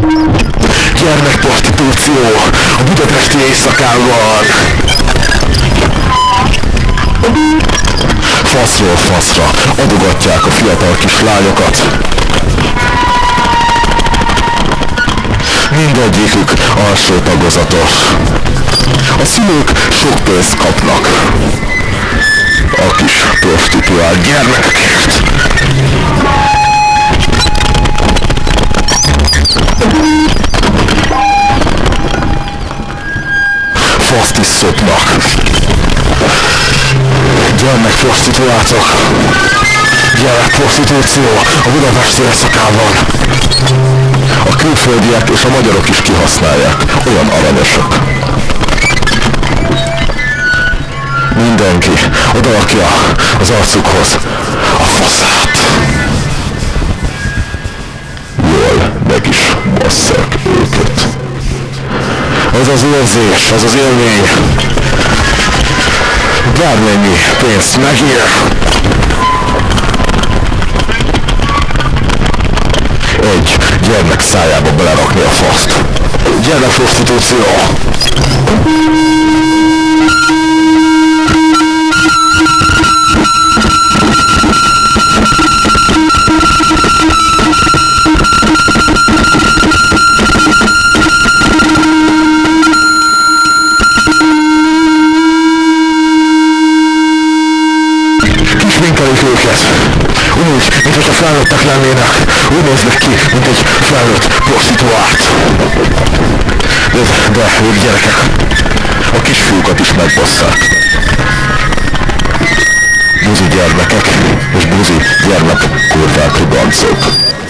Gyermekprostitúció a budapesti éjszakában. Faszról faszra adogatják a fiatal kislányokat. Mindegyikük alsó tagozatos. A szülők sok pénzt kapnak a kis prostituált gyermekekért. Faszt is szopnak. Gyermekprostituáltak. Gyermekprostitúció a budapesti éjszakában. A külföldiek és a magyarok is kihasználják. Olyan aranyosak. Mindenki odarakja az arcukhoz a faszát. Jól meg is basszák őket. Ez az érzés, ez az élmény. Bármennyi pénzt megér. Egy gyermek szájába belerakni a faszt. Gyermekprostitúció. Kisminkelik őket. Úgy, mintha felnőttek lennének. Úgy néznek ki, mint egy felnőtt prostituált. De ők gyerekek. A kisfiúkat is megbasszák. Buzi gyermekek és buzi gyermek kurvák ribancok.